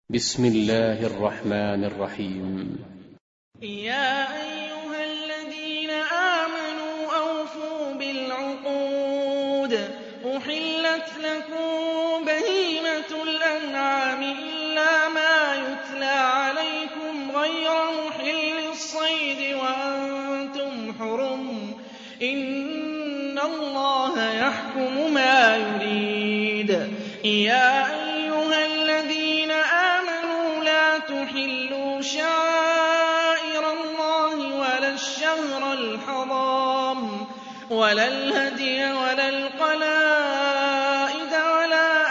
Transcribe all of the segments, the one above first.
بسم الله الرحمن الرحيم. يا أيها الذين آمنوا أوفوا بالعقود. أحلت لكم بهيمة الأنعام إلا ما يتلى عليكم غير محل الصيد وأنتم حرم. إن الله يحكم ما يريد. يا أيها الذين آمنوا لا تحلوا شعائر الله ولا الشهر الحرام ولا الهدي ولا القلائد ولا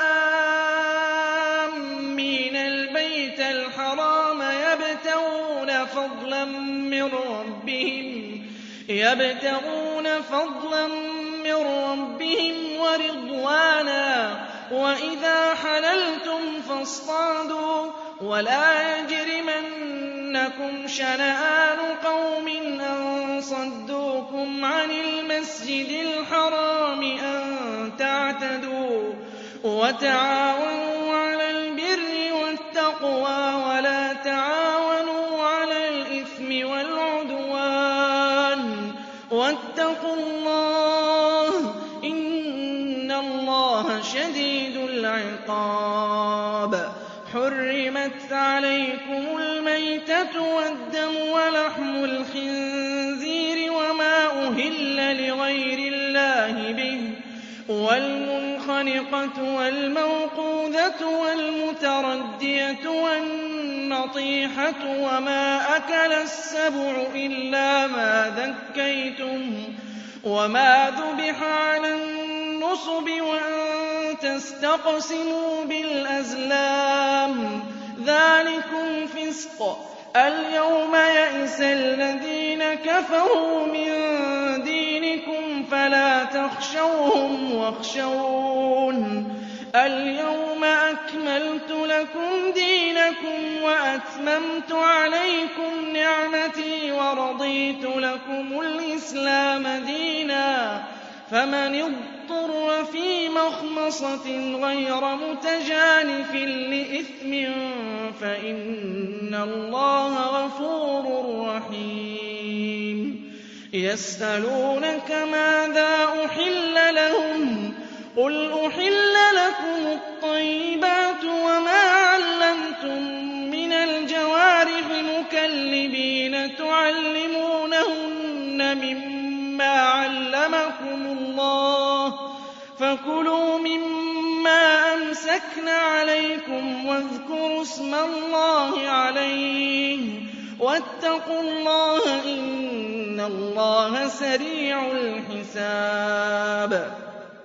آمين البيت الحرام يبتغون فضلا من ربهم ورضوانا. وإذا حللتم فاصطادوا ولا يجرمنكم شنآن قوم أن صدوكم عن المسجد الحرام أن تعتدوا. وتعاونوا على البر والتقوى ولا تعاونوا على الإثم والعدوان. واتقوا الله إن الله شديد العقاب. حرمت عليكم الميتة والدم ولحم الخنزير وما أهل لغير الله به والمنخنقة والموقوذة والمتردية والنطيحة وما أكل السبع إلا ما ذكيتم وما ذبح على النصب وأن تستقسموا بالأزلام ذلكم فسق. اليوم يئس الذين كفروا من دينكم فلا تخشوهم واخشون. اليوم أكملت لكم دينكم وأتممت عليكم نعمتي ورضيت لكم الإسلام دينا. فمن اضطر في مخمصة غير متجانف لإثم فإن الله غفور رحيم. يسألونك ماذا أحل لهم قل أحل لكم الطيبات وما علمتم من الجوارح مكلبين تعلمونهن مما علمكم الله فكلوا مما أمسكن عليكم واذكروا اسم الله عليه واتقوا الله إن الله سريع الحساب.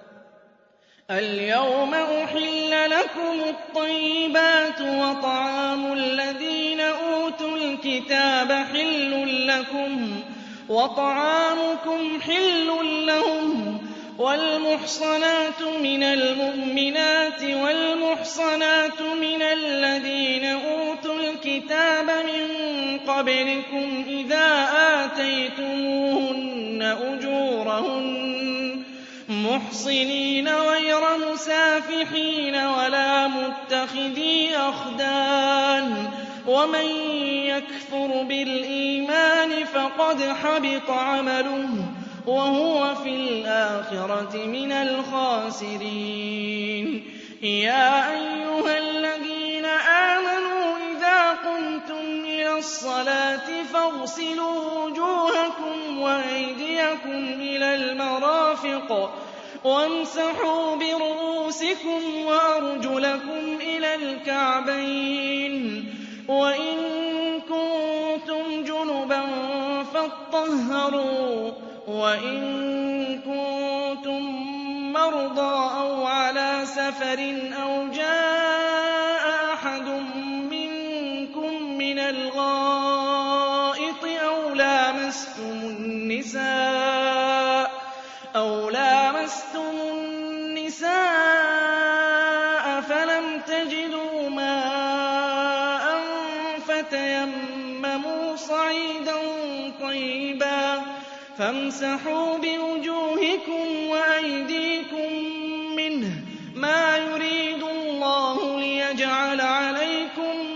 اليوم أحل لكم الطيبات وطعام الذين أوتوا الكتاب حل لكم وطعامكم حل لهم. والمحصنات من المؤمنات والمحصنات من الذين أوتوا الكتاب من قبلكم إذا آتيتموهن أجورهن محصنين غير مسافحين ولا متخذي أخدان. ومن يكفر بالإيمان فقد حبط عمله وهو في الآخرة من الخاسرين. يا أيها الذين آمنوا إذا قمتم إلى الصلاة فاغسلوا وجوهكم وأيديكم إلى المرافق وامسحوا برؤوسكم وأرجلكم إلى الكعبين. وإن كنتم جنبا فاطهروا وإن كنتم مرضى أو على سفر أو جاء أحد منكم من الغائط أو لامستم النساء فلم تجدوا ماء فتيمموا صعيدا طيبا فامسحوا بوجوهكم وأيديكم منه ما يريد الله ليجعل عليكم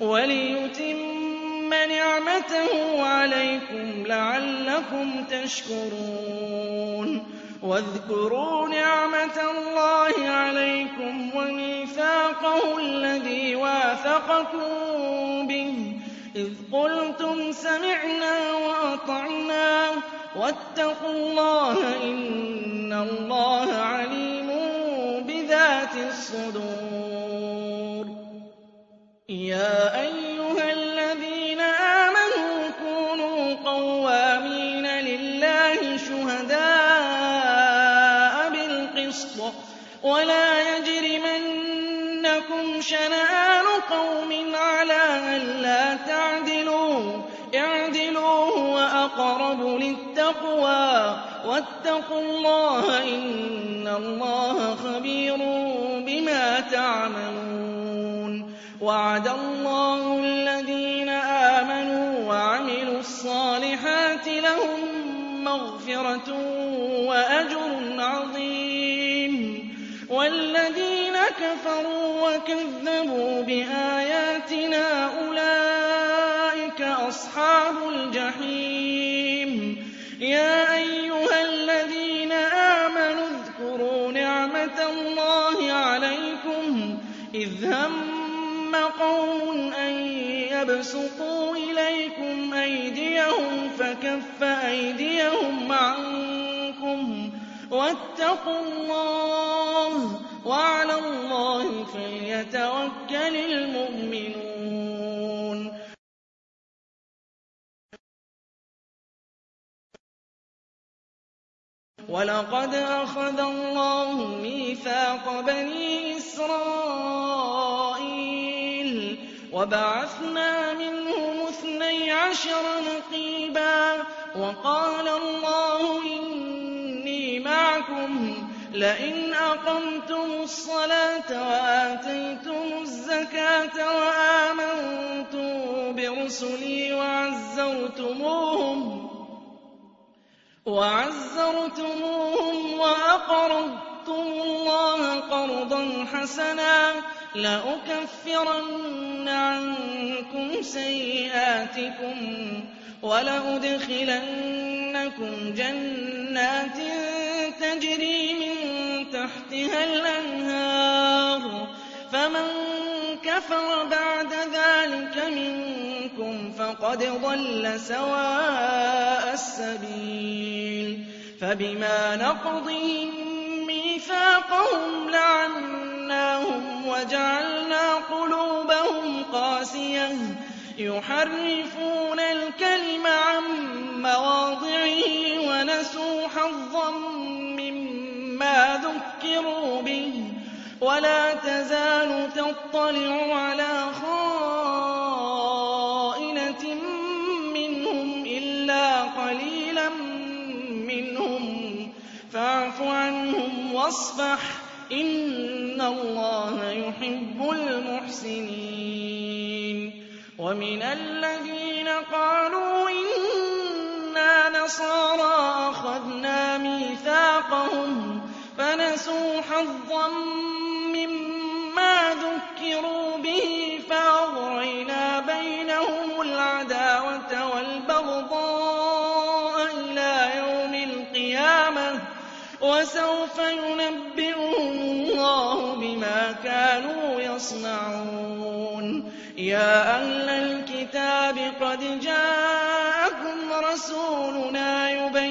وَلِيُتِمَّ نِعْمَتَهُ عَلَيْكُمْ لَعَلَّكُمْ تَشْكُرُونَ وَاذْكُرُوا نِعْمَةَ اللَّهِ عَلَيْكُمْ وَمِيثَاقَهُ الَّذِي وَاثَقَكُم بِهِ إِذْ قُلْتُمْ سَمِعْنَا وَأَطَعْنَا وَاتَّقُوا اللَّهَ ۚ إِنَّ اللَّهَ عَلِيمٌ بِذَاتِ الصُّدُورِ يَا أَيُّهَا الَّذِينَ آمَنُوا كُونُوا قَوَّامِينَ لِلَّهِ شُهَدَاءَ بِالْقِسْطِ ۖ وَلَا يَجْرِمَنَّكُمْ شَنَآنُ قَوْمٍ عَلَىٰ أَلَّا تَعْدِلُوا ۚ اعْدِلُوا هُوَ أَقْرَبُ لِلتَّقْوَىٰ ۖ وَاتَّقُوا اللَّهَ ۚ إِنَّ اللَّهَ خَبِيرٌ بِمَا تَعْمَلُونَ وَعَدَ اللَّهُ الَّذِينَ آمَنُوا وَعَمِلُوا الصَّالِحَاتِ لَهُم مَّغْفِرَةٌ وَأَجْرٌ عَظِيمٌ وَالَّذِينَ كَفَرُوا وَكَذَّبُوا بِآيَاتِنَا أُولَٰئِكَ أَصْحَابُ الْجَحِيمِ يَا أَيُّهَا الَّذِينَ آمَنُوا اذْكُرُوا نِعْمَةَ اللَّهِ عَلَيْكُمْ إِذْ هَمَّ قَوْمٌ أَن يَبْسُطُوا إِلَيْكُمْ أَيْدِيَهُمْ فَكَفَّ أَيْدِيَهُمْ عَنكُمْ ۖ وَاتَّقُوا اللَّهَ ۚ وَعَلَى اللَّهِ فَلْيَتَوَكَّلِ الْمُؤْمِنُونَ وَلَقَدْ أَخَذَ اللَّهُ مِيثَاقَ بَنِي إِسْرَائِيلَ وَبَعَثْنَا مِنْهُمُ 12 نَقِيبًا وَقَالَ اللَّهُ إِنِّي مَعَكُمْ لَئِنْ أَقَمْتُمُ الصَّلَاةَ وَآتَيْتُمُ الزَّكَاةَ وَآمَنتُم بِرُسُلِي وَعَزَّرْتُمُوهُمْ وَأَقْرَضْتُمُ اللَّهَ قَرْضًا حَسَنًا لَّأُكَفِّرَنَّ عَنكُمْ سَيِّئَاتِكُمْ وَلَأُدْخِلَنَّكُمْ جَنَّاتٍ تَجْرِي مِن تَحْتِهَا الْأَنْهَارُ فَمَن كَفَرَ بَعْدَ ذَٰلِكَ مِنكُمْ فَقَدْ ضَلَّ سَوَاءَ السَّبِيلِ فَبِمَا نَقْضِهِم مِّيثَاقَهُمْ لَعَنَّاهُمْ وَجَعَلْنَا قُلُوبَهُمْ قَاسِيَةً يُحَرِّفُونَ الْكَلِمَ عَن مَّوَاضِعِهِ وَنَسُوا حَظًّا مِّمَّا ذُكِّرُوا بِهِ وَلَا تَزَالُ تَطَّلِعُ عَلَىٰ خَائِنَةٍ مِّنْهُمْ إِلَّا قَلِيلًا مِّنْهُمْ فَاعْفُ عَنْهُمْ وَاصْفَحْ ۚ إِنَّ اللَّهَ يُحِبُّ الْمُحْسِنِينَ وَمِنَ الَّذِينَ قَالُوا إِنَّا نَصَارَىٰ أَخَذْنَا مِيثَاقَهُمْ فَنَسُوا حَظًّا مِّمَّا ذُكِّرُوا بِهِ فَأَغْرَيْنَا بَيْنَهُمُ الْعَدَاوَةَ وَالْبَغْضَاءَ إِلَىٰ يَوْمِ الْقِيَامَةِ ۚ وَسَوْفَ يُنَبِّئُهُمُ اللَّهُ بِمَا كَانُوا يَصْنَعُونَ يَا أَهْلَ الْكِتَابِ قَدْ جَاءَكُمْ رَسُولُنَا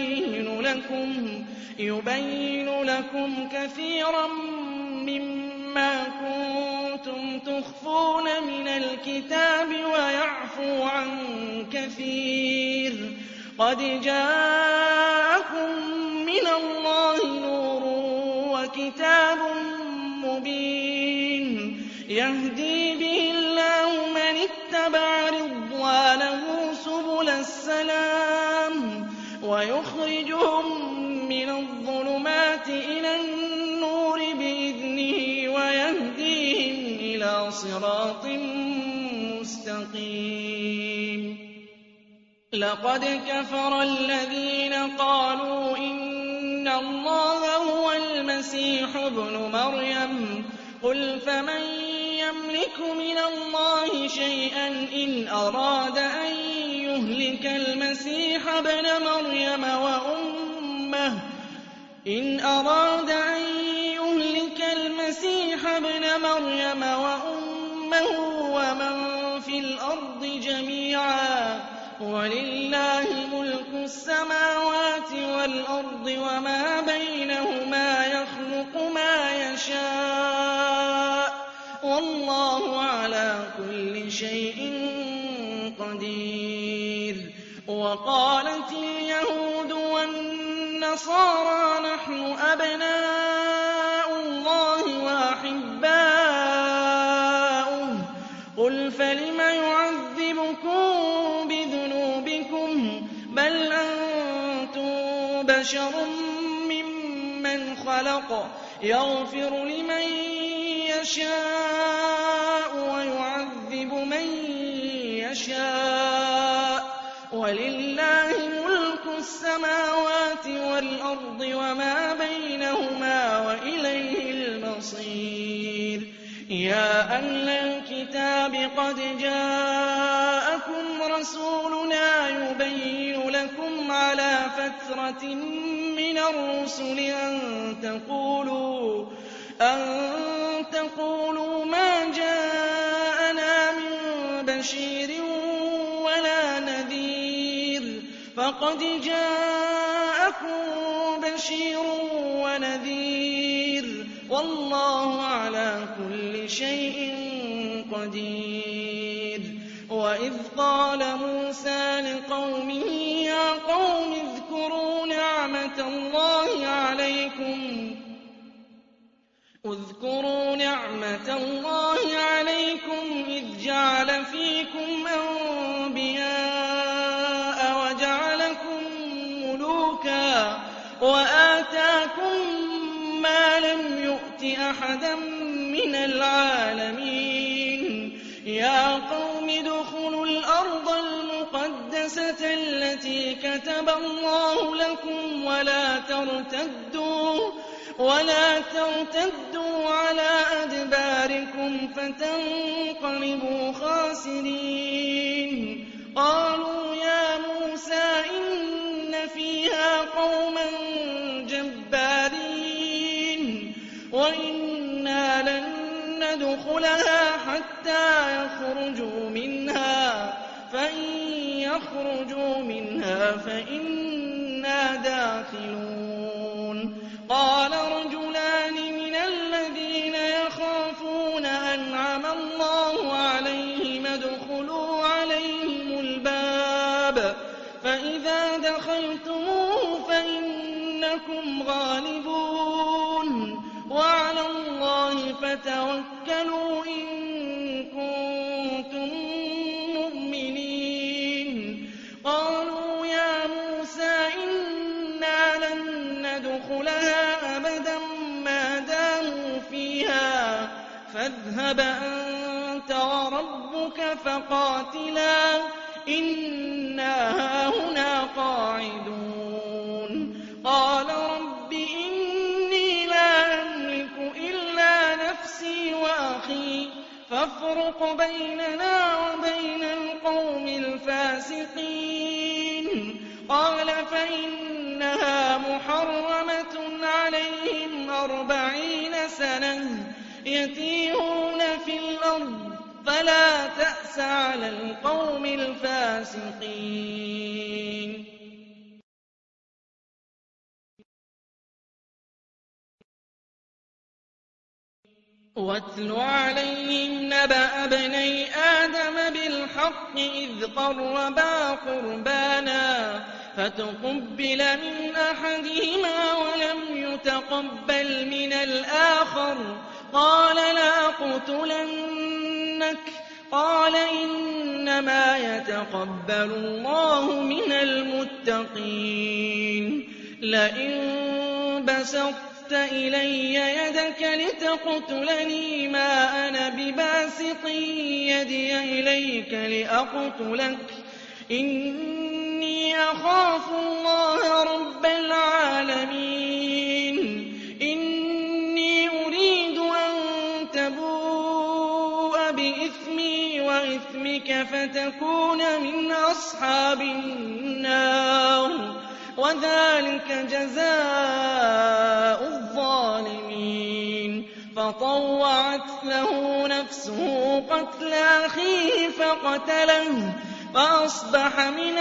يُبَيِّنُ لَكُمْ كَثِيرًا مِّمَّا كُنتُمْ تُخْفُونَ مِنَ الْكِتَابِ وَيَعْفُو عَن كَثِيرٍ ۚ قَدْ جَاءَكُم مِّنَ اللَّهِ نُورٌ وَكِتَابٌ مُّبِينٌ يَهْدِي بِهِ اللَّهُ مَنِ اتَّبَعَ رِضْوَانَهُ سُبُلَ السَّلَامِ وَيُخْرِجُهُم مِّنَ الظُّلُمَاتِ إِلَى النُّورِ بِإِذْنِهِ وَيَهْدِيهِمْ إِلَىٰ صِرَاطٍ مُّسْتَقِيمٍ لَقَدْ كَفَرَ الَّذِينَ قَالُوا إِنَّ اللَّهَ هُوَ الْمَسِيحُ ابْنُ مَرْيَمَ ۚ قُلْ فَمَن يملك من الله شيئا إن أراد أن يهلك المسيح ابن مريم وأمه ومن في الأرض جميعا ولله ملك السماوات والأرض وما بينهما يخلق ما يشاء والله على كل شيء قدير. وقالت اليهود والنصارى نحن أبناء الله وأحباؤه قل فلم يعذبكم بذنوبكم بل أنتم بشر ممن خلق يغفر لمن يشاء ويعذب من يشاء ولله ملك السماوات والأرض وما بينهما وإليه المصير. يا أهل الكتاب قد جاءكم رسولنا يبين لكم على فترة من الرسل أن تقولوا ما جاءنا من بشير ولا نذير فقد جاءكم بشير ونذير والله على كل شيء قدير. وإذ قال موسى لقومه يا قوم اذكروا نعمة الله عليكم إذ جعل فيكم أنبياء وجعلكم ملوكا وآتاكم ما لم يؤت أحدا من العالمين. يا قوم ادخلوا الأرض المقدسة التي كتب الله لكم ولا ترتدوا على أدباركم فتنقلبوا خاسرين. قالوا يا موسى إن فيها قوما جبارين وإنا لن ندخلها حتى يخرجوا منها فإن يخرجوا منها فإنا داخلون. قال رجلان من الذين يخافون أنعم الله عليهم ادخلوا عليهم الباب فإذا دخلتموه فإنكم غالبون وعلى الله فتوكلوا إن كنتم مؤمنين. قالوا يا موسى إنا لن ندخلها أبدا ما داموا فيها فاذهب أنت وربك فقاتلا إنا هاهنا قاعدون. قال رب إني لا أملك إلا نفسي وأخي فافرق بيننا وبين القوم الفاسقين. قال فإنها محرمة عليهم 40 سنة يتيهون في الأرض فلا تأس على القوم الفاسقين. واتل عليهم نبأ ابني آدم بالحق إذ قربا قربانا فتقبل من أحدهما ولم يتقبل من الآخر قال لأقتلنك قال إنما يتقبل الله من المتقين. لئن بسطت إلي يدك لتقتلني ما أنا بباسط يدي إليك لأقتلك إني أخاف الله رب العالمين. إني أريد أن تبوء بإثمي وإثمك فتكون من أصحاب النار وذلك جزاء الظالمين فطوعت له نفسه قتل أخيه فقتله فأصبح من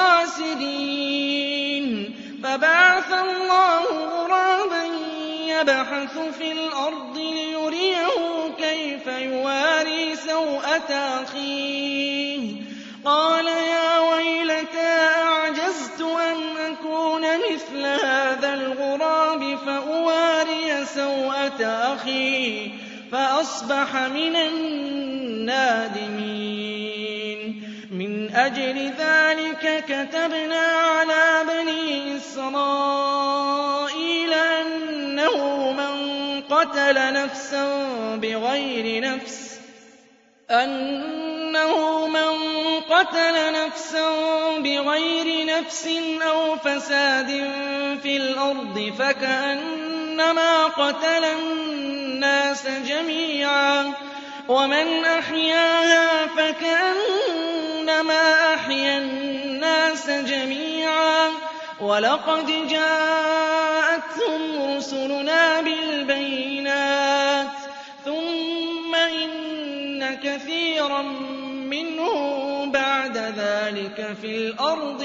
الخاسرين فبعث الله غرابا يبحث في الأرض ليريه كيف يواري سوءة أخيه قال يا ويلتى أعجزت أن أكون مثل هذا الغراب فأواري سوءة أخي فأصبح من النادمين من أجل ذلك كتبنا على بني إسرائيل أنه من قتل نفسا بغير نفس أو فساد في الأرض فكأنما قتل الناس جميعا ومن أحياها فكأنما أحيا الناس جميعا ولقد جاءتهم رسلنا بالبينات ثم إن كثيرا منهم بعد ذلك في الأرض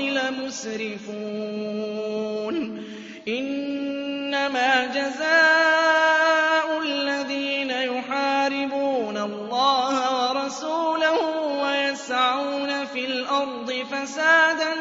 لمسرفون إنما جزاء الذين يحاربون الله ورسوله ويسعون في الأرض فسادا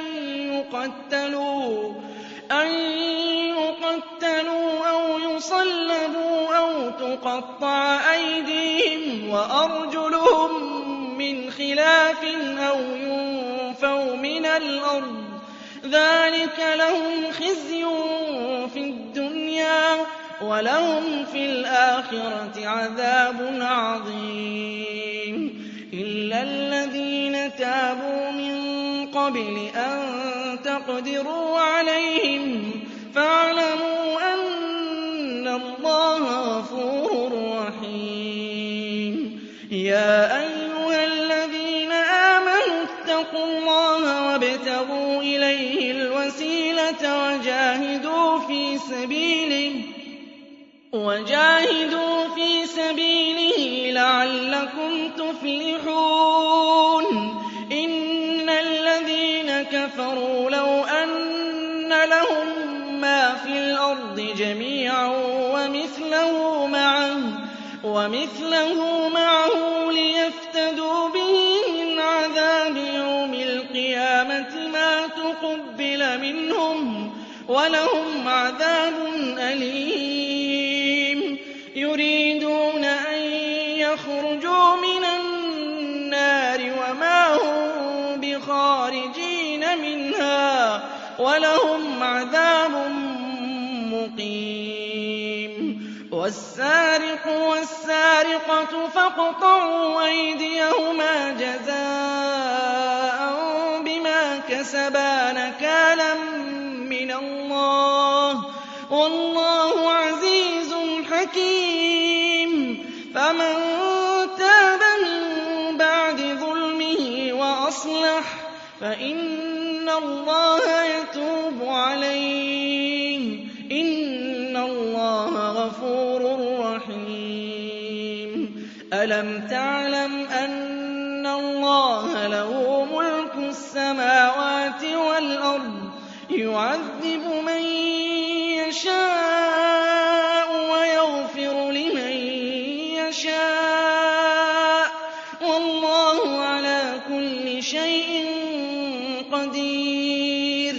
أن يقتلوا أو يصلبوا أو تقطع أيديهم وأرجلهم من خلاف أو ينفوا من الأرض ذلك لهم خزي في الدنيا ولهم في الآخرة عذاب عظيم إلا الذين تابوا من قبل أن تقدروا عليهم فاعلموا أن الله غفور رحيم يا أيها الذين آمنوا اتقوا الله وابتغوا إليه الوسيلة وجاهدوا في سبيله لعلكم تفلحون إن الذين كفروا لو أن لهم ما في الأرض جميعا ومثله معه ليفتدوا به من عذاب يوم القيامة ما تقبل منهم ولهم عذاب أليم يريدون أن يخرجوا من النار وما هم بخارجين منها ولهم عذاب مقيم والسارق والسارقة فاقطعوا أيديهما جزاء بما كسبا نكالا من الله والله عزيز حكيم فمن تاب من بعد ظلمه وأصلح فإن الله يتوب عليه إن الله غفور رحيم ألم تعلم أن الله له ملك السماوات والأرض يعذب من يشاء ويغفر لمن يشاء والله على كل شيء قدير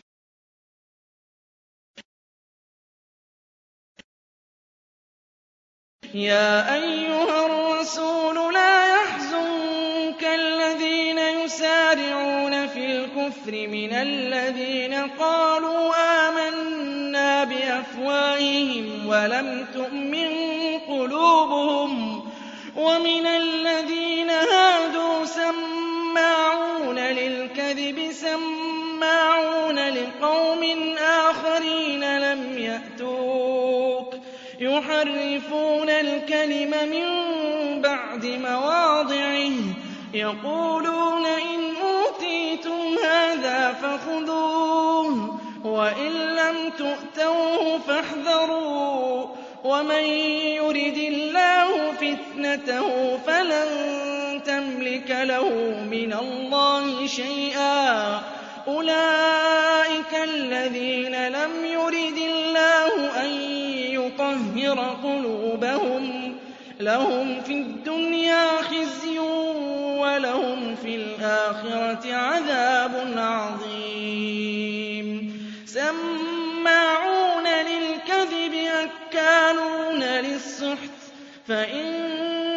يا أيها الرسول لا يحزنك الذين يسارعون في الكفر من الذين قالوا آمنا بأفواههم ولم تؤمن قلوبهم ومن الذين هادوا سماعون للكذب سماعون لقوم آخرين لم يأتوك يحرفون الكلم من بعد مواضعه يقولون إن أوتيتم هذا فخذوه وإن لم تؤتوه فاحذروا ومن يرد الله فتنته فلن تملك له من الله شيئا أولئك الذين لم يرد الله أن يطهر قلوبهم لهم في الدنيا خزي ولهم في الآخرة عذاب عظيم سماعون للكذب أكالون للسحت فإن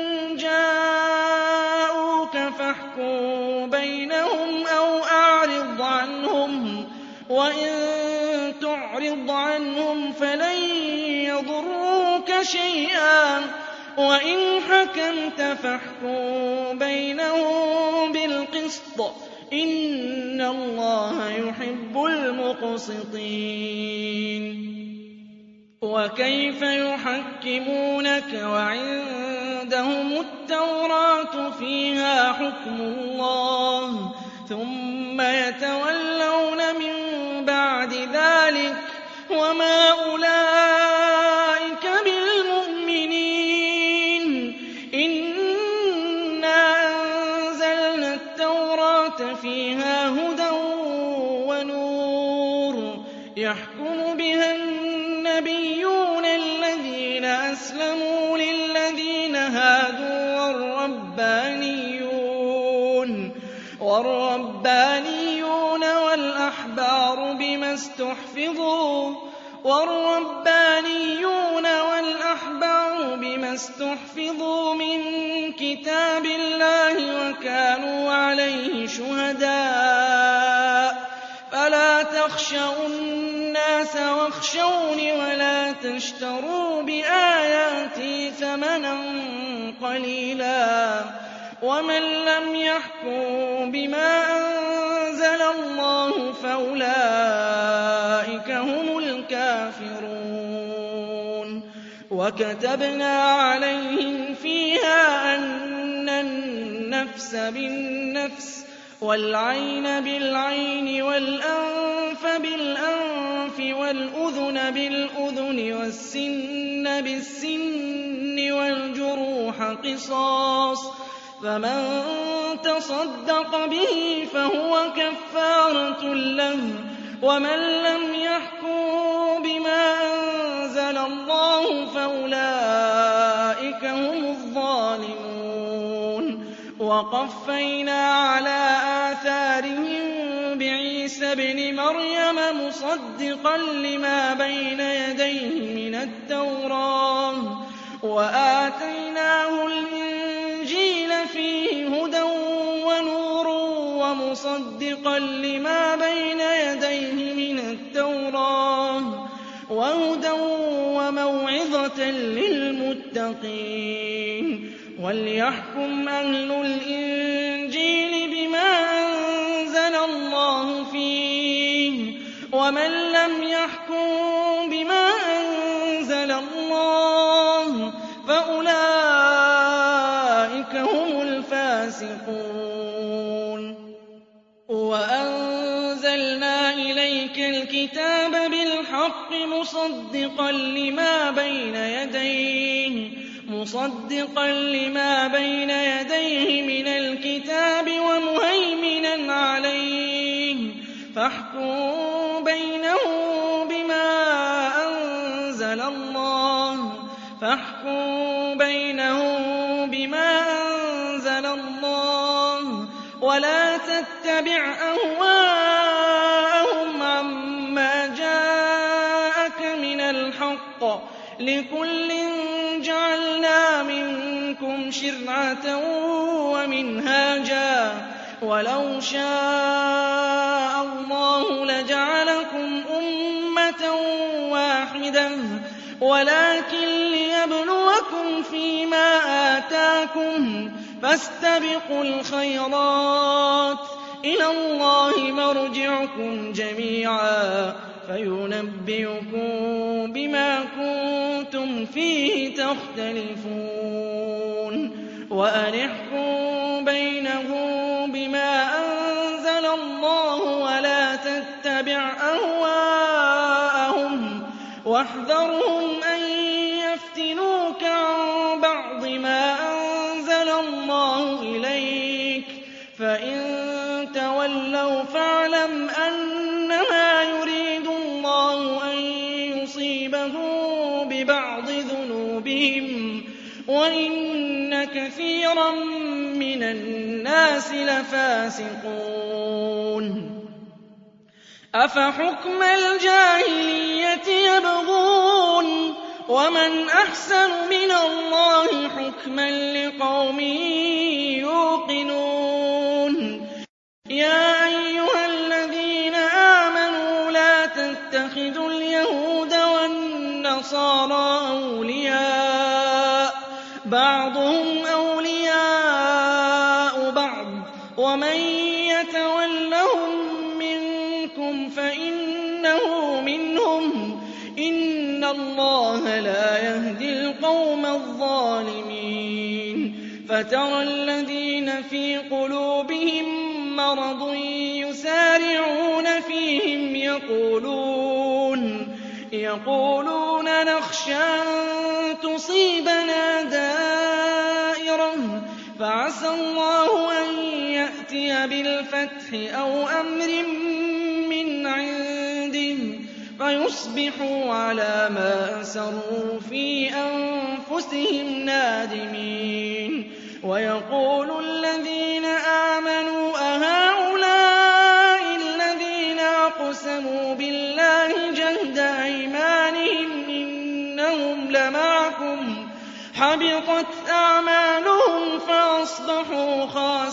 جاءوك فاحكم بينهم أو أعرض عنهم وإن تعرض عنهم فلن يضروك شيئا وإن حكمت فاحكم بينهم بالقسط إن الله يحب المقسطين وكيف يحكمونك وعندهم التوراة فيها حكم الله ثم يتولون من بعد ذلك وما أولئك بالمؤمنين إنا أنزلنا التوراة فيها هدى ونور يحكم بها النبيون الذين أسلموا للذين هادوا والربانيون والأحبار بما استحفظوا من كتاب الله وكانوا عليه شهداء فلا تخشوا الناس واخشوني ولا تشتروا بآياتي ثمنا قليلا ومن لم يحكم بما أنزل الله فأولئك هم الكافرون وكتبنا عليهم فيها أن النفس بالنفس والعين بالعين والأنف بالأنف والأذن بالأذن والسن بالسن والجروح قصاص فمن تصدق به فهو كفارة له ومن لم يحكم بما أنزل الله فأولئك هم الظالمون وقفينا على آثارهم بعيسى ابن مريم مصدقا لما بين يديه من التوراة وآتيناه الإنجيل فيه هدى ونور ومصدقا لما بين يديه من التوراة وهدى وموعظة للمتقين وليحكم أهل الإنجيل بما أنزل الله فيه ومن لم يحكم بما أنزل الله فأولئك هم الفاسقون وأنزلنا إليك الكتاب بالحق مصدقا لما بين يديه من الكتاب ومهيمنا عليه فاحكم بينهم بما أنزل الله ولا تتبع أهواءهم عما جاءك من الحق لكل جعلنا منكم شرعة ومنهاجا ولو شاء الله لجعلكم أمة واحدة ولكن ليبلوكم فيما آتاكم فاستبقوا الخيرات إلى الله مرجعكم جميعا فينبئكم بما كنتم كنتم فيه تختلفون وأن احكم بينهم بما أنزل الله ولا تتبع أهواءهم واحذرهم أن يفتنوك عن بعض ما أنزل الله إليك فإن تولوا فاعلم أنما يريد الله أن يصيبهم ببعض ذنوبهم وإن كثيرا من الناس لفاسقون أفحكم الجاهلية يبغون ومن أحسن من الله حكما لقوم يوقنون يا أيها الذين آمنوا لا تتخذوا اليهود والنصارى أولياء بعضهم أولياء بعض ومن يتولهم منكم فإنه منهم إن الله لا يهدي القوم الظالمين فترى الذين في قلوبهم مرض يسارعون فيهم يقولون نخشى أن تصيبنا دائرة فعسى الله أن يأتي بالفتح أو أمر من عنده فيصبحوا على ما أسروا في أنفسهم نادمين ويقول الذين آمنوا أهؤلاء الذين أقسموا بالله جهد أيمانهم إنهم لمعكم حبطت أعمالهم فأصبحوا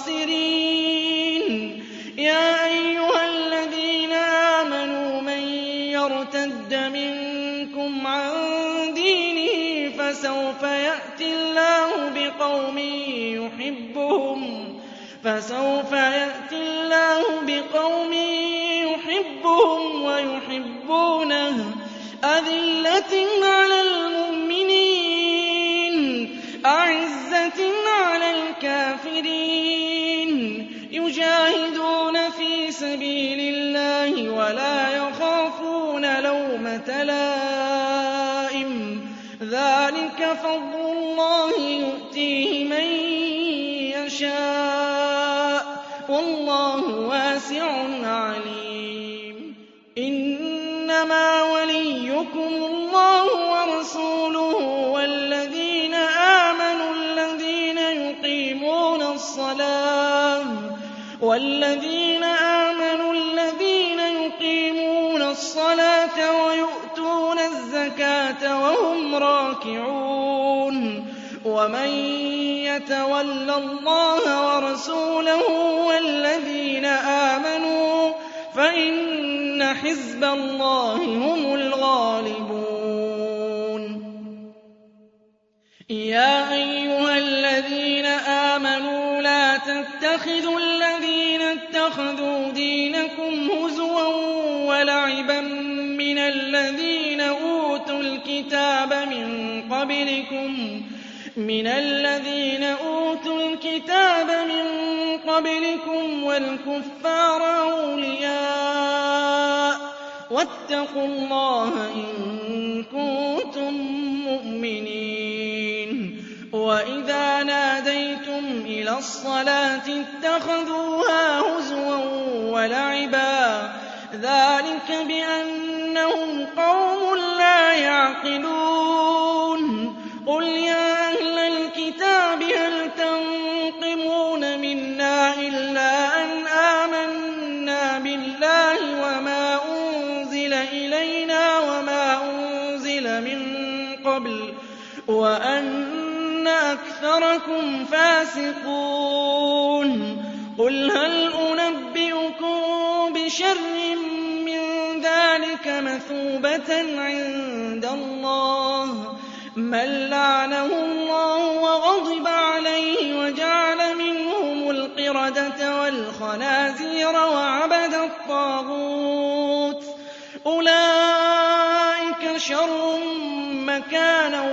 خاسرين يا أيها الذين آمنوا من يرتد منكم عن دينه فسوف يأتي الله بقوم يحبهم ويحبونه أذلة على المؤمنين أعزة على الكافرين يجاهدون في سبيل الله ولا يخافون لومة لائم ذلك فضل الله يؤتيه من يشاء والله واسع عليم إنما وليكم الله ورسوله والذين آمنوا الذين يقيمون الصلاة ويؤتون الزكاة وهم راكعون ومن يتول الله ورسوله والذين آمنوا فإن حزب الله هم الغالبون يا أيها الذين آمنوا لا تتخذوا الذين اتخذوا دينكم هزوا ولعبا من الذين أوتوا الكتاب من قبلكم والكفار أولياء واتقوا الله إن كنتم مؤمنين وإذا ناديتم إلى الصلاة اتخذوها هزوا ولعبا ذلك بأنهم قوم لا يعقلون قل يا أهل الكتاب هل تنقمون منا إلا أن آمنا بالله وما أنزل إلينا وما أنزل من قبل وأن أكثركم فاسقون قل هل أنبئكم بشر من ذلك مثوبة عند الله من لعنه الله وغضب عليه وجعل منهم القردة والخنازير وعبد الطاغوت أولئك شر مكانا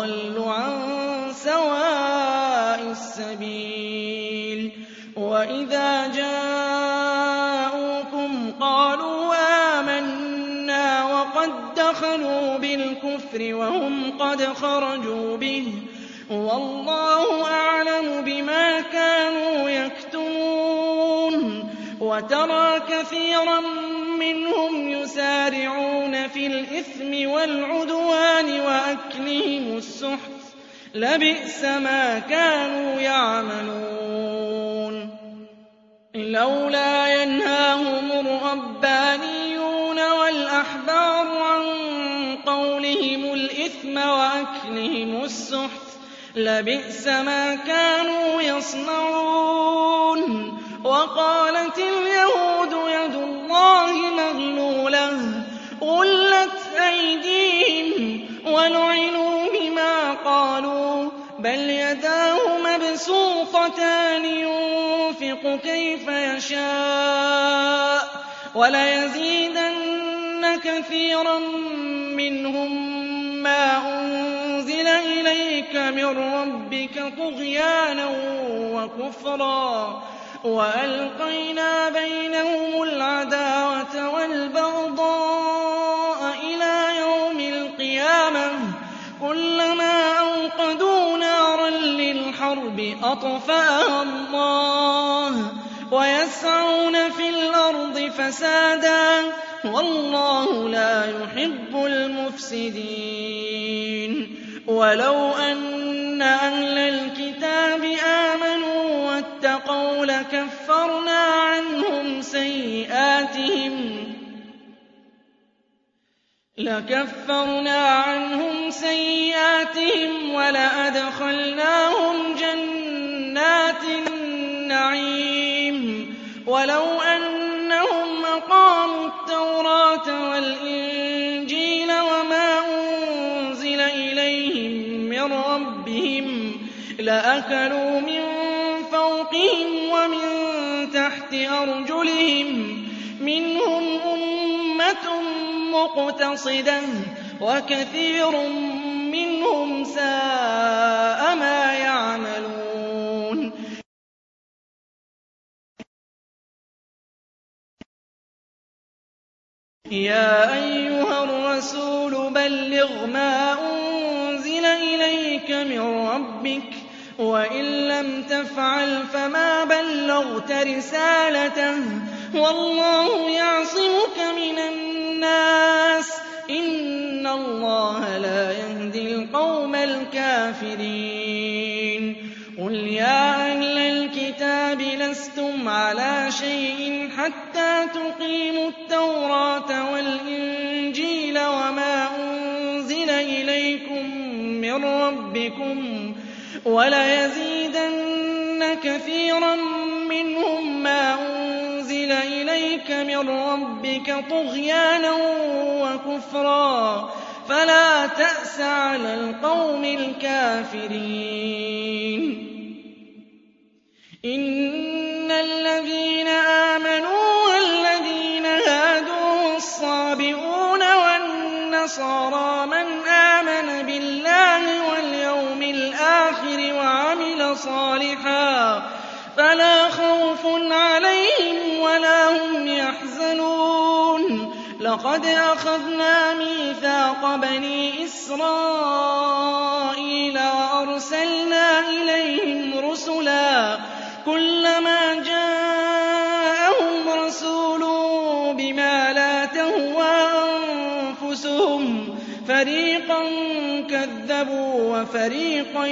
وَأَضَلُّ عَن سَوَاءِ السَّبِيلِ وَإِذَا جَاءُوكُمْ قَالُوا آمَنَّا وَقَدْ دَخَلُوا بِالْكُفْرِ وَهُمْ قَدْ خَرَجُوا بِهِ وَاللَّهُ أَعْلَمُ بِمَا كَانُوا يَكْتُمُونَ وَتَرَىٰ كَثِيرًا مِّنْهُمْ يُسَارِعُونَ فِي الْإِثْمِ وَالْعُدْوَانِ وَأَكْلِهِمُ السُّحْتَ ۚ لَبِئْسَ مَا كَانُوا يَعْمَلُونَ لَوْلَا يَنْهَاهُمُ الرَّبَّانِيُّونَ وَالْأَحْبَارُ عَن قَوْلِهِمُ الْإِثْمَ وَأَكْلِهِمُ السُّحْتَ لَبِئْسَ ما كانوا يصنعون وقالت اليهود يد الله مغلولة غلت أيديهم ولعنوا بما قالوا بل يداه مبسوطتان ينفق كيف يشاء وليزيدن كثيرا منهم ما أنزل إليك من ربك طغيانا وكفرا وألقينا بينهم العداوة والبغضاء إلى يوم القيامة كلما أوقدوا نارا للحرب أطفأها الله ويسعون في الأرض فسادا والله لا يحب المفسدين ولو أن أهل الكتاب آمنوا واتقوا لكفرنا عنهم سيئاتهم ولأدخلناهم جنات النعيم ولو أنهم أقاموا التوراة والإنجيل وما أنزل إليهم من ربهم لأكلوا من فوقهم ومن تحت أرجلهم منهم أمة مقتصدة وكثير منهم ساء ما يعملون يا أيها الرسول بلغ ما أنزل إليك من ربك وإن لم تفعل فما بلغت رسالته والله يعصمك من الناس إن الله لا يهدي القوم الكافرين قل يا أهل الكتاب لستم على شيء حتى تقيموا التوراة والإنجيل وما أنزل إليكم من ربكم وليزيدن كثيرا منهم ما أنزل إليك من ربك طغيانا وكفرا فلا تأس على القوم الكافرين إن الذين آمنوا والذين هادوا والصابئون والنصارى من آمن بالله واليوم الآخر وعمل صالحا فلا خوف عليهم ولا هم يحزنون لقد أخذنا ميثاق بني إسرائيل وأرسلنا إليهم رسلا كلما جاءهم رسول بما لا تهوى أنفسهم فريقا كذبوا وفريقا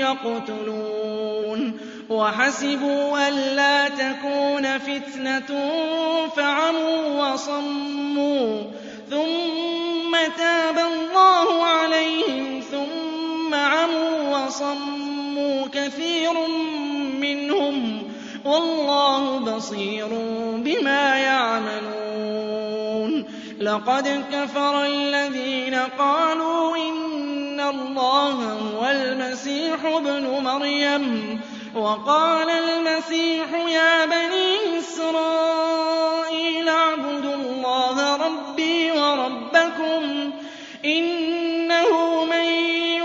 يقتلون وحسبوا ألا تكون فتنة فعموا وصموا ثم تاب الله عليهم ثم عموا وصموا كثير منهم والله بصير بما يعملون لقد كفر الذين قالوا إن الله هو المسيح ابن مريم وقال المسيح يا بني إسرائيل اعبدوا الله ربي وربكم إنه من يشرك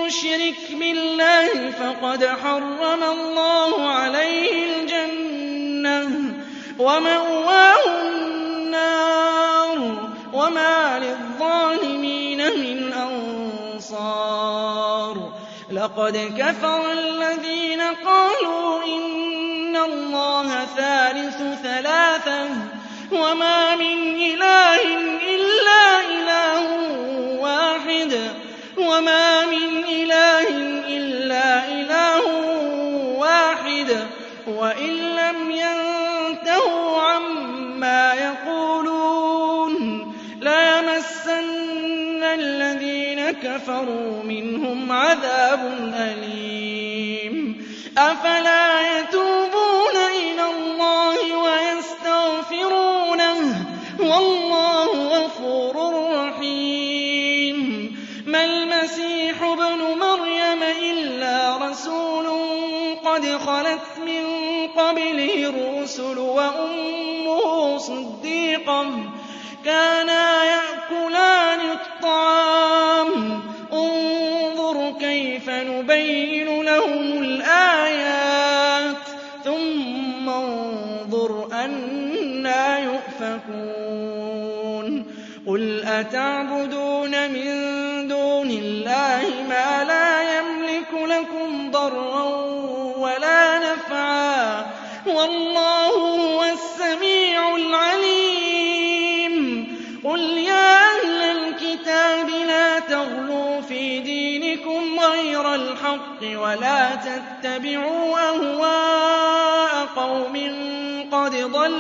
يُشْرِكْ بِاللَّهِ فَقَدْ حَرَّمَ اللَّهُ عَلَيْهِ الْجَنَّةَ وَمَأْوَاهُ النَّارُ وَمَا لِلظَّالِمِينَ مِنْ أَنصَارٍ لَقَدْ كَفَرَ الَّذِينَ قَالُوا إِنَّ اللَّهَ ثَالِثُ ثَلَاثَةٍ وَمَا مِنْ إِلَٰهٍ إِلَّا إِلَٰهٌ وَاحِدٌ وَمَا مِنْ إِلَٰهٍ إِلَّا إِلَٰهٌ وَاحِدٌ وَإِن لَّمْ يَنتَهُوا عَمَّا يَقُولُونَ لَيَمَسَّنَّ الَّذِينَ كَفَرُوا مِنْهُمْ عَذَابٌ أَلِيمٌ أَفَلَا يَتُوبُونَ إِلَى اللَّهِ وَيَسْتَغْفِرُونَهُ وَاللَّهُ غَفُورٌ رَّحِيمٌ مَا الْمَسِيحُ ابْنُ مَرْيَمَ إِلَّا رَسُولٌ قَدْ خَلَتْ مِن قَبْلِهِ الرُّسُلُ وَأُمُّهُ صِدِّيقَةٌ كَانَا يَأْكُلَانِ الطَّعَامَ انظُرْ كَيْفَ نُبَيِّنُ لَهُمُ الْآيَاتِ ثُمَّ انظُرْ أَنَّىٰ يُؤْفَكُونَ قُلْ أَتَعْبُدُونَ مِن دُونِ اللَّهِ مَا لَا يَمْلِكُ لَكُمْ ضَرًّا وَلَا نَفْعًا وَاللَّهُ هُوَ السَّمِيعُ الْعَلِيمُ قُلْ يَا أَهْلَ الْكِتَابِ لَا تَغْلُوا فِي دِينِكُمْ غَيْرَ الْحَقِّ وَلَا تَتَّبِعُوا أَهْوَاءَ قَوْمٍ قَدْ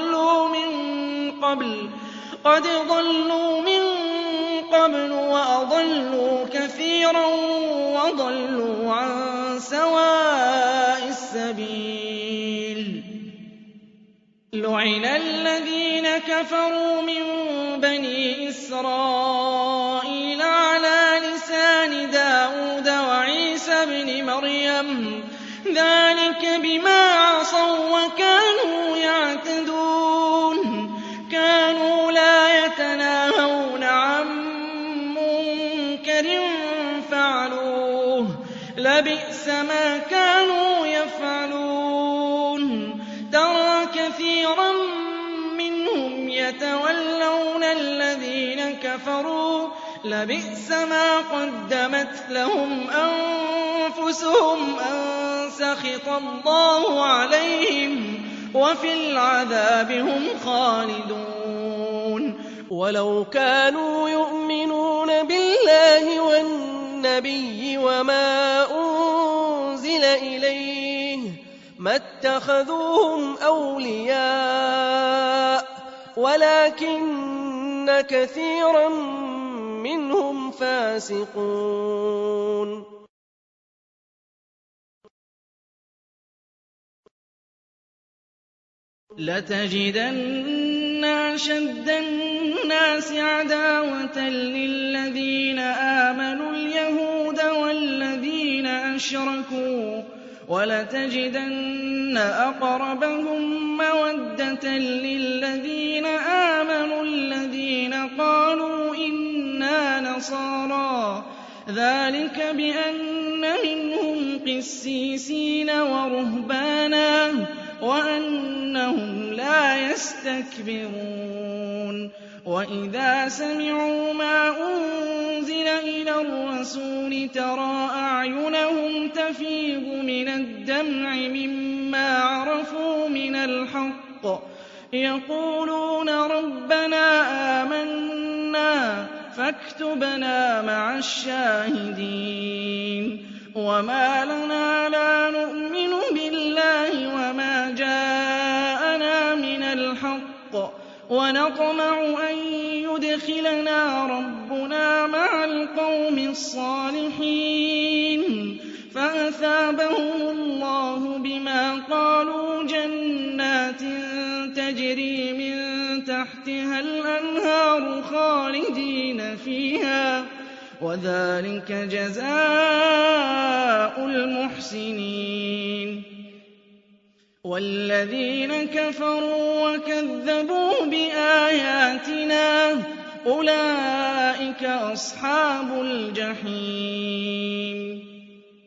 ضَلُّوا مِن قَبْلُ وَأَضَلُّوا كَثِيرًا وَضَلُّوا عَن سَوَاءِ السَّبِيلِ لُعِنَ الَّذِينَ كَفَرُوا مِن بَنِي إِسْرَائِيلَ عَلَىٰ لِسَانِ دَاوُودَ وَعِيسَى ابْنِ مَرْيَمَ ذَٰلِكَ بِمَا عَصَوا وَّكَانُوا يَعْتَدُونَ كَانُوا لَا يَتَنَاهَوْنَ عَن مُّنكَرٍ فَعَلُوهُ لَبِئْسَ مَا كَانُوا يَفْعَلُونَ تَرَىٰ كَثِيرًا مِّنْهُمْ يَتَوَلَّوْنَ الَّذِينَ كَفَرُوا لَبِئْسَ مَا قَدَّمَتْ لَهُمْ أَنفُسُهُمْ أَن سَخِطَ اللَّهُ عَلَيْهِمْ وَفِي الْعَذَابِ هُمْ خَالِدُونَ وَلَوْ كَانُوا يُؤْمِنُونَ بِاللَّهِ وَالنَّبِيِّ وَمَا أُنزِلَ إِلَيْهِ مَا اتَّخَذُوهُمْ أَوْلِيَاءَ وَلَٰكِنَّ كَثِيرًا مِّنْهُمْ فَاسِقُونَ لَتَجِدَنَّ أَشَدَّ النَّاسِ عَدَاوَةً لِّلَّذِينَ آمَنُوا الْيَهُودَ وَالَّذِينَ أَشْرَكُوا وَلَتَجِدَنَّ أَقْرَبَهُم مَّوَدَّةً لِّلَّذِينَ آمَنُوا الَّذِينَ قَالُوا إِنَّا نَصَارَىٰ ذَٰلِكَ بِأَنَّ مِنْهُمْ قِسِّيسِينَ وَرُهْبَانًا وَأَنَّهُمْ لَا يَسْتَكْبِرُونَ وَإِذَا سَمِعُوا مَا أُنزِلَ إِلَى الرَّسُولِ تَرَىٰ أَعْيُنَهُمْ تَفِيضُ مِنَ الدَّمْعِ مِمَّا عَرَفُوا مِنَ الْحَقِّ يَقُولُونَ رَبَّنَا آمَنَّا فَاكْتُبْنَا مَعَ الشَّاهِدِينَ وَمَا لَنَا لَا نُؤْمِنُ بِاللَّهِ وَمَا جَاءَنَا مِنَ الْحَقِّ وَنَطْمَعُ أَن يُدْخِلَنَا رَبُّنَا مَعَ الْقَوْمِ الصَّالِحِينَ فَأَثَابَهُمُ اللَّهُ بِمَا قَالُوا جَنَّاتٍ تَجْرِي مِن تَحْتِهَا الْأَنْهَارُ خَالِدِينَ فِيهَا وَذَٰلِكَ جَزَاءُ الْمُحْسِنِينَ وَالَّذِينَ كَفَرُوا وَكَذَّبُوا بِآيَاتِنَا أُولَٰئِكَ أَصْحَابُ الْجَحِيمِ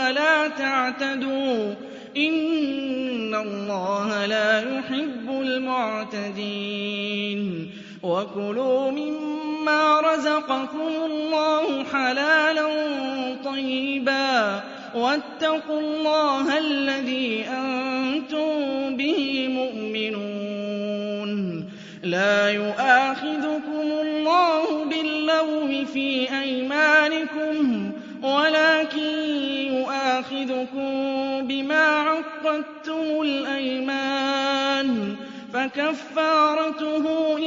ولا تعتدوا إن الله لا يحب المعتدين وكلوا مما رزقكم الله حلالا طيبا واتقوا الله الذي أنتم به مؤمنون لا يؤاخذكم الله باللغو في أيمانكم ولكن يؤاخذكم بما عقدتم الأيمان فكفارته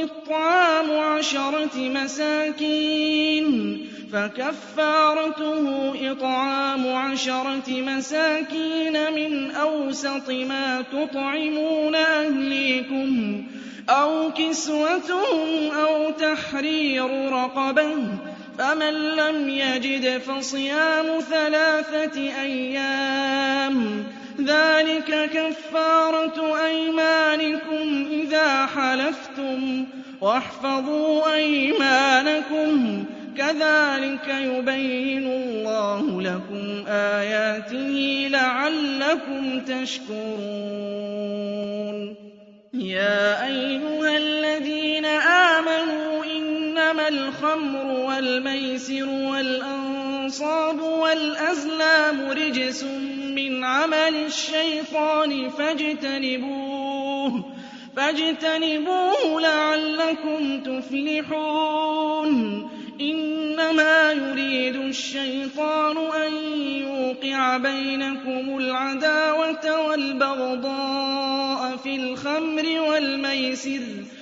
إطعام 10 مساكين من أوسط ما تطعمون أهليكم أو كسوتهم أو تحرير رقبة فمن لم يجد فصيام 3 أيام ذلك كفارة أيمانكم إذا حلفتم واحفظوا أيمانكم كذلك يبين الله لكم آياته لعلكم تشكرون يا أيها الذين آمنوا إنما الخمر والميسر والأنصاب والأزلام رجس من عمل الشيطان فاجتنبوه لعلكم تفلحون إنما يريد الشيطان أن يوقع بينكم العداوة والبغضاء في الخمر والميسر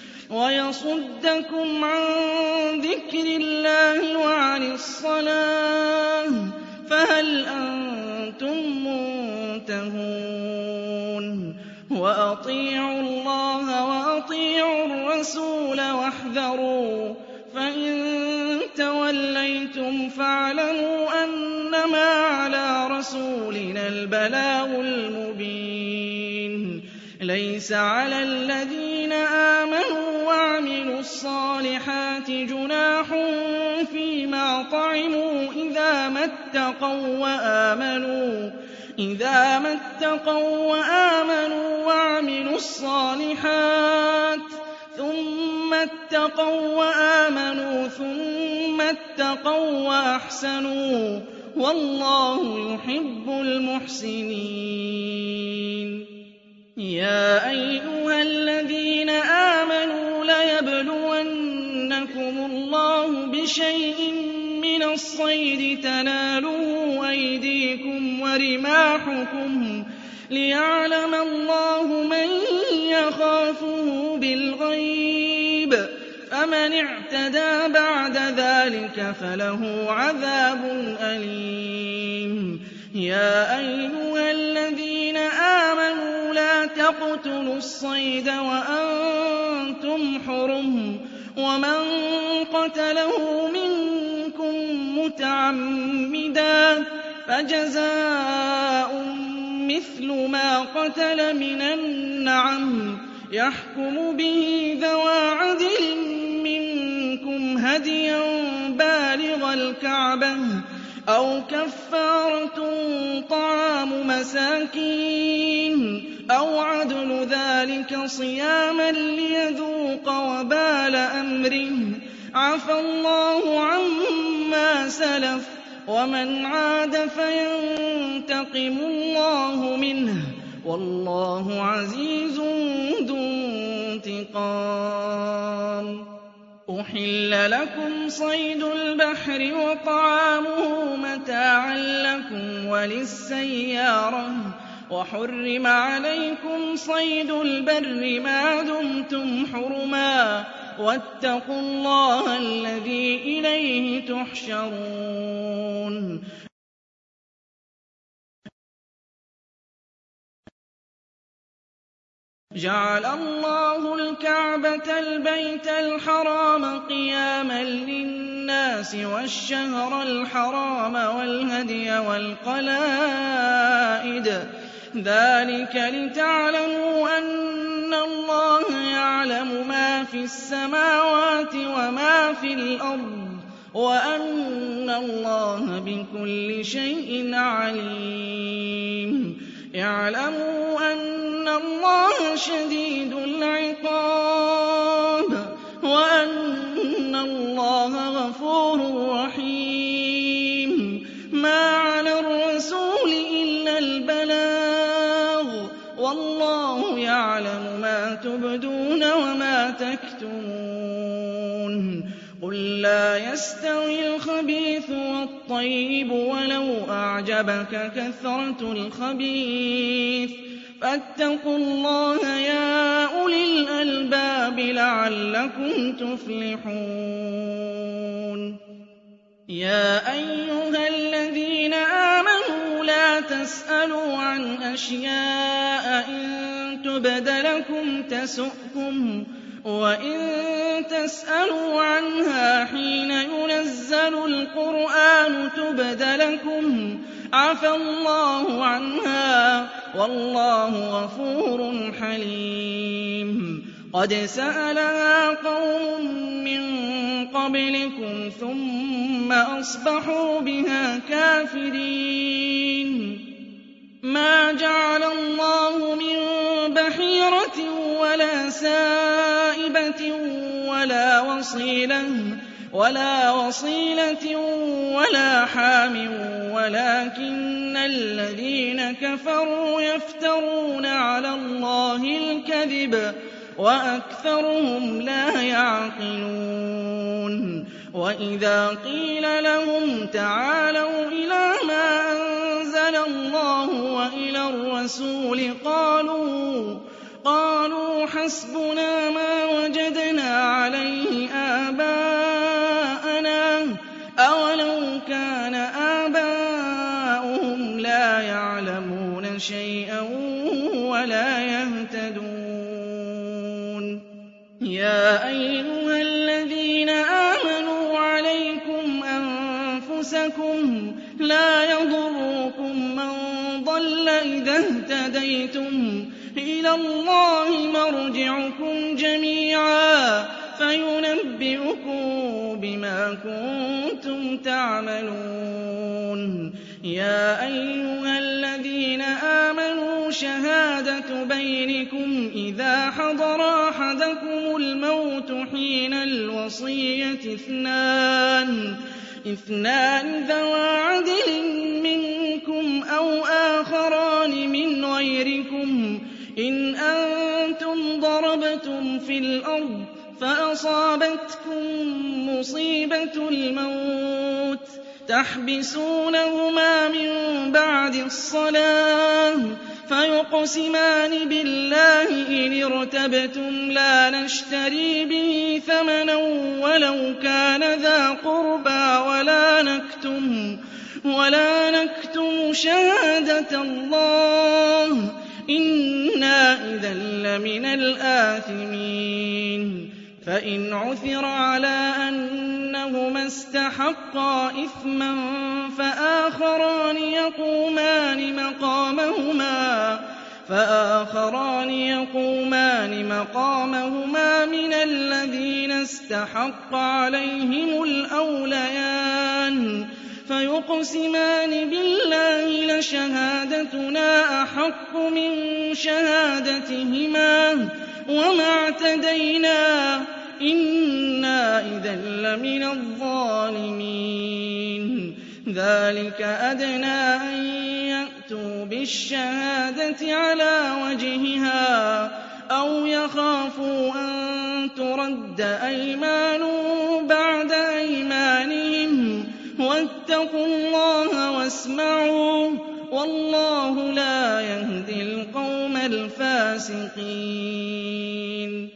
ويصدكم عن ذكر الله وعن الصلاة فهل أنتم منتهون وأطيعوا الله وأطيعوا الرسول واحذروا فإن توليتم فاعلموا أنما على رسولنا البلاغ المبين ليس على الذين آمنوا وعملوا الصالحات جناح فيما طعموا إذا ما اتقوا وآمنوا وعملوا الصالحات ثم اتقوا وأحسنوا والله يحب المحسنين يا أيها الذين آمنوا ليبلونكم الله بشيء من الصيد تناله أيديكم ورماحكم ليعلم الله من يخافه بالغيب فمن اعتدى بعد ذلك فله عذاب أليم يا أيها الذين آمنوا لا تقتلوا الصيد وأنتم حرم ومن قتله منكم متعمدا فجزاء مثل ما قتل من النعم يحكم به ذوى عدل منكم هديا بالغ الكعبة أو كفارة طعام مساكين أو عدل ذلك صياما ليذوق وبال أمره عفى الله عما سلف ومن عاد فينتقم الله منه والله عزيز ذو انتقام أحل لكم صيد البحر وطعامه متاعا لكم وللسيارة وحرم عليكم صيد البر ما دمتم حرما واتقوا الله الذي إليه تحشرون جعل الله الكعبة البيت الحرام قياما للناس والشهر الحرام والهدي والقلائد ذلك لتعلموا أن الله يعلم ما في السماوات وما في الأرض وَأَنَّ اللَّهَ بِكُلِّ شَيْءٍ عَلِيمٌ اعْلَمُوا أَنَّ اللَّهَ شَدِيدُ الْعِقَابِ وَأَنَّ اللَّهَ غَفُورٌ رَّحِيمٌ مَا عَلَى الرَّسُولِ إِلَّا الْبَلَاغُ وَاللَّهُ يَعْلَمُ مَا تُبْدُونَ وَمَا تَكْتُمُونَ قُل لَّا يَسْتَوِي الْخَبِيثُ وَالطَّيِّبُ وَلَوْ أَعْجَبَكَ كَثْرَةُ الْخَبِيثِ فَاتَّقُوا اللَّهَ يَا أُولِي الْأَلْبَابِ لَعَلَّكُمْ تُفْلِحُونَ يَا أَيُّهَا الَّذِينَ آمَنُوا لَا تَسْأَلُوا عَنْ أَشْيَاءَ إِن تُبْدَ لَكُمْ تَسُؤْكُمْ وَإِن تَسْأَلُوا عَنْهَا حِينَ يُنَزَّلُ الْقُرْآنُ تُبْدَ لَكُمْ عَفَا اللَّهُ عَنْهَا وَاللَّهُ غَفُورٌ حَلِيمٌ قَدْ سَأَلَهَا قَوْمٌ مِّن قَبْلِكُمْ ثُمَّ أَصْبَحُوا بِهَا كَافِرِينَ مَا جَعَلَ اللَّهُ مِن بَحِيرَةٍ وَلَا سَائِبَةٍ وَلَا وَصِيلَةٍ وَلَا حَامٍ وَلَٰكِنَّ الَّذِينَ كَفَرُوا يَفْتَرُونَ عَلَى اللَّهِ الْكَذِبَ وَأَكْثَرُهُمْ لَا يَعْقِلُونَ وَإِذَا قِيلَ لَهُمْ تَعَالَوْا إِلَىٰ مَا أَنزَلَ اللَّهُ وَإِلَى الرَّسُولِ قَالُوا حَسْبُنَا مَا وَجَدْنَا عَلَيْهِ آبَاءَنَا أَوَلَوْ كَانَ آبَاؤُهُمْ لَا يَعْلَمُونَ شَيْئًا وَلَا يَهْتَدُونَ يَا أَيُّهَا الَّذِينَ آمَنُوا عَلَيْكُمْ أَنفُسَكُمْ لَا يَضُرُّكُم مَّن ضَلَّ إِذَا اهْتَدَيْتُمْ إِلَى اللَّهِ مَرْجِعُكُمْ جَمِيعًا فَيُنَبِّئُكُم بِمَا كُنتُمْ تَعْمَلُونَ يَا أَيُّهَا الَّذِينَ آمَنُوا شَهَادَةُ بَيْنِكُمْ إِذَا حَضَرَ أَحَدَكُمُ الْمَوْتُ حِينَ الْوَصِيَّةِ اثْنَانِ ذَوَا عَدْلٍ مِّنكُمْ أَوْ آخَرَانِ مِنْ غَيْرِكُمْ إِنْ أَنتُمْ ضَرَبْتُمْ فِي الْأَرْضِ فَأَصَابَتْكُم مُّصِيبَةُ الْمَوْتِ تَحْبِسُونَهُمَا مِن بَعْدِ الصَّلَاةِ فَيُقْسِمَانِ بِاللَّهِ إِنِ ارْتَبْتُمْ لَا نَشْتَرِي بِهِ ثَمَنًا وَلَوْ كَانَ ذَا قُرْبَىٰ وَلَا نَكْتُمُ شَهَادَةَ اللَّهِ إِنَّا إِذًا لَّمِنَ الْآثِمِينَ فَإِنْ عُثِرَ عَلَىٰ أَنَّهُمَا اسْتَحَقَّا إِثْمًا فَآخَرَانِ يَقُومَانِ مَقَامَهُمَا مِنَ الَّذِينَ اسْتَحَقَّ عَلَيْهِمُ الْأَوْلَيَانِ فَيُقْسِمَانِ بِاللَّهِ لَشَهَادَتُنَا أَحَقُّ مِن شَهَادَتِهِمَا وَمَا اعْتَدَيْنَا إِنَّا إِذًا لَّمِنَ الظَّالِمِينَ ذَٰلِكَ أَدْنَىٰ أَن يَأْتُوا بِالشَّهَادَةِ عَلَىٰ وَجْهِهَا أَوْ يَخَافُوا أَن تُرَدَّ أَيْمَانٌ بَعْدَ أَيْمَانِهِمْ وَاتَّقُوا اللَّهَ وَاسْمَعُوا ۗ وَاللَّهُ لَا يَهْدِي الْقَوْمَ الْفَاسِقِينَ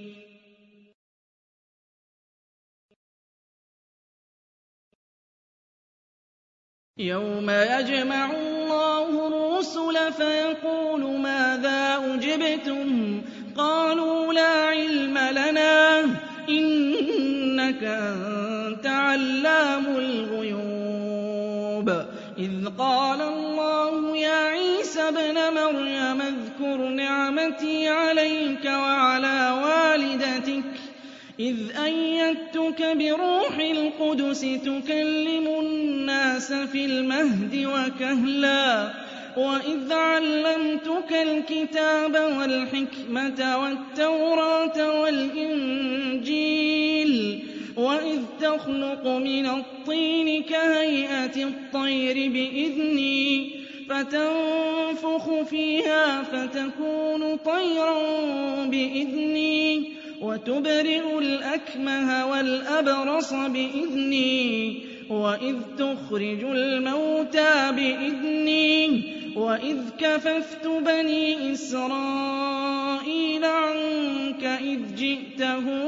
يَوْمَ يَجْمَعُ اللَّهُ الرُّسُلَ فَيَقُولُ مَاذَا أُجِبْتُمْ ۖ قَالُوا لَا عِلْمَ لَنَا ۖ إِنَّكَ أَنتَ عَلَّامُ الْغُيُوبِ إِذْ قَالَ اللَّهُ يَا عِيسَى ابْنَ مَرْيَمَ اذْكُرْ نِعْمَتِي عَلَيْكَ وَعَلَىٰ وَالِدَتِكَ إِذْ أَيَّدتُّكَ أيدتك بروح القدس تكلم الناس في المهد وكهلا وإذ علمتك الكتاب والحكمة والتوراة والإنجيل وإذ تخلق من الطين كهيئة الطير بإذني فتنفخ فيها فتكون طيرا بإذني وتبرئ الأكمه والأبرص بإذني وإذ تخرج الموتى بإذني وإذ كففت بني إسرائيل عنك إذ جئتهم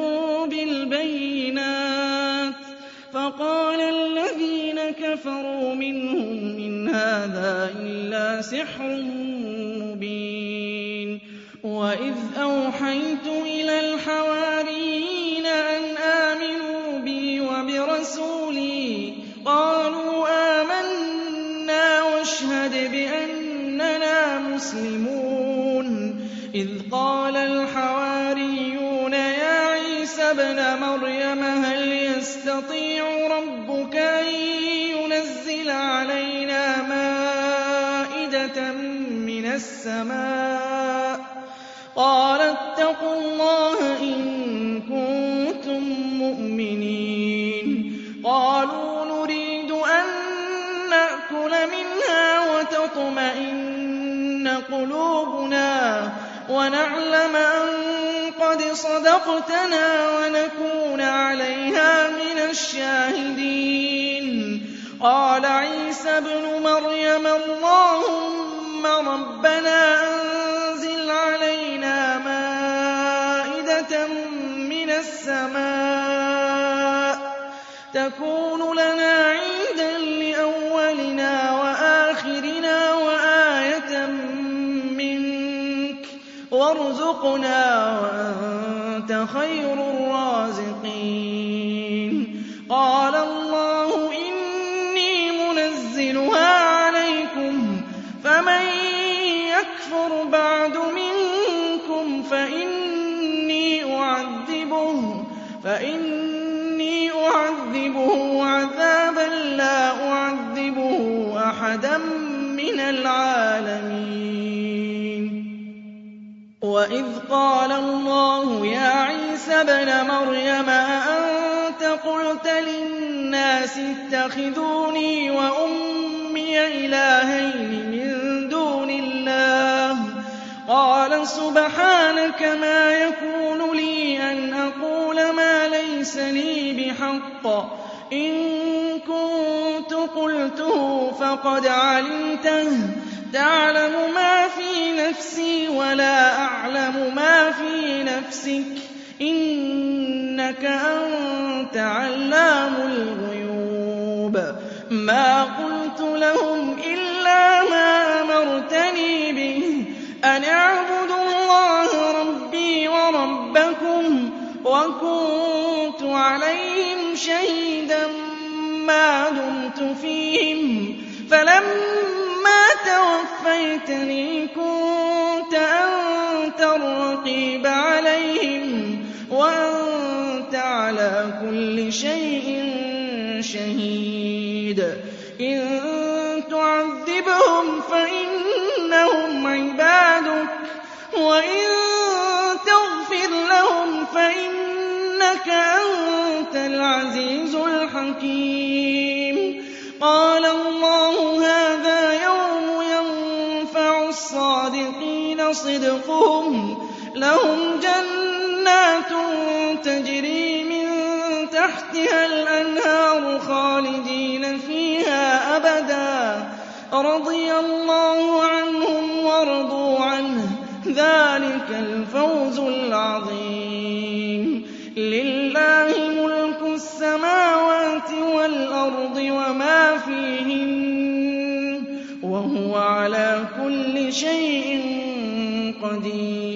بالبينات فقال الذين كفروا منهم إن هذا إلا سحر مبين وإذ أوحيت إلى الحواريين أن آمنوا بي وبرسولي قالوا آمنا واشهد بأننا مسلمون إذ قال الحواريون يا عيسى ابن مريم هل يستطيع ربك أن ينزل علينا مائدة من السماء قال اتقوا الله إن كنتم مؤمنين قالوا نريد أن نأكل منها وتطمئن قلوبنا ونعلم أن قد صدقتنا ونكون عليها من الشاهدين قال عيسى ابن مريم اللهم ربنا أنزل علينا مائدة من السماء تكون لنا عيدا لأولنا وآخرنا وآية منك وارزقنا وأنت خير الرازقين قال الله إني منزلها عليكم فمن يكفر بعد منكم فإني أعذبه عذابا لا أعذبه أحدا من العالمين وإذ قال الله يا عيسى ابن مريم أأنت قلت للناس اتخذوني وأمي إلهين من دون الله قال سبحانك ما يكون لي أن أقول ما ليس لي بحق إن كنت قلته فقد علمته تعلم ما في نفسي ولا أعلم ما في نفسك إنك أنت علام الغيوب ما قلت لهم إلا ما أمرتني به أن اعبدوا الله ربي وربكم وكنت عليهم شهيدا ما دمت فيهم فلما توفيتني كنت أنت الرقيب عليهم وأنت على كل شيء شهيد إن تعذبهم فإنهم عبادك وإن تغفر لهم فإنك أنت العزيز الحكيم قال الله هذا يوم ينفع الصادقين صدقهم لهم جنات تجري من تحتها الأنهار خالدين فيها أبدا رضي الله عنهم ورضوا عنه ذلك الفوز العظيم لله ملك السماوات والأرض وما فيهن وهو على كل شيء قدير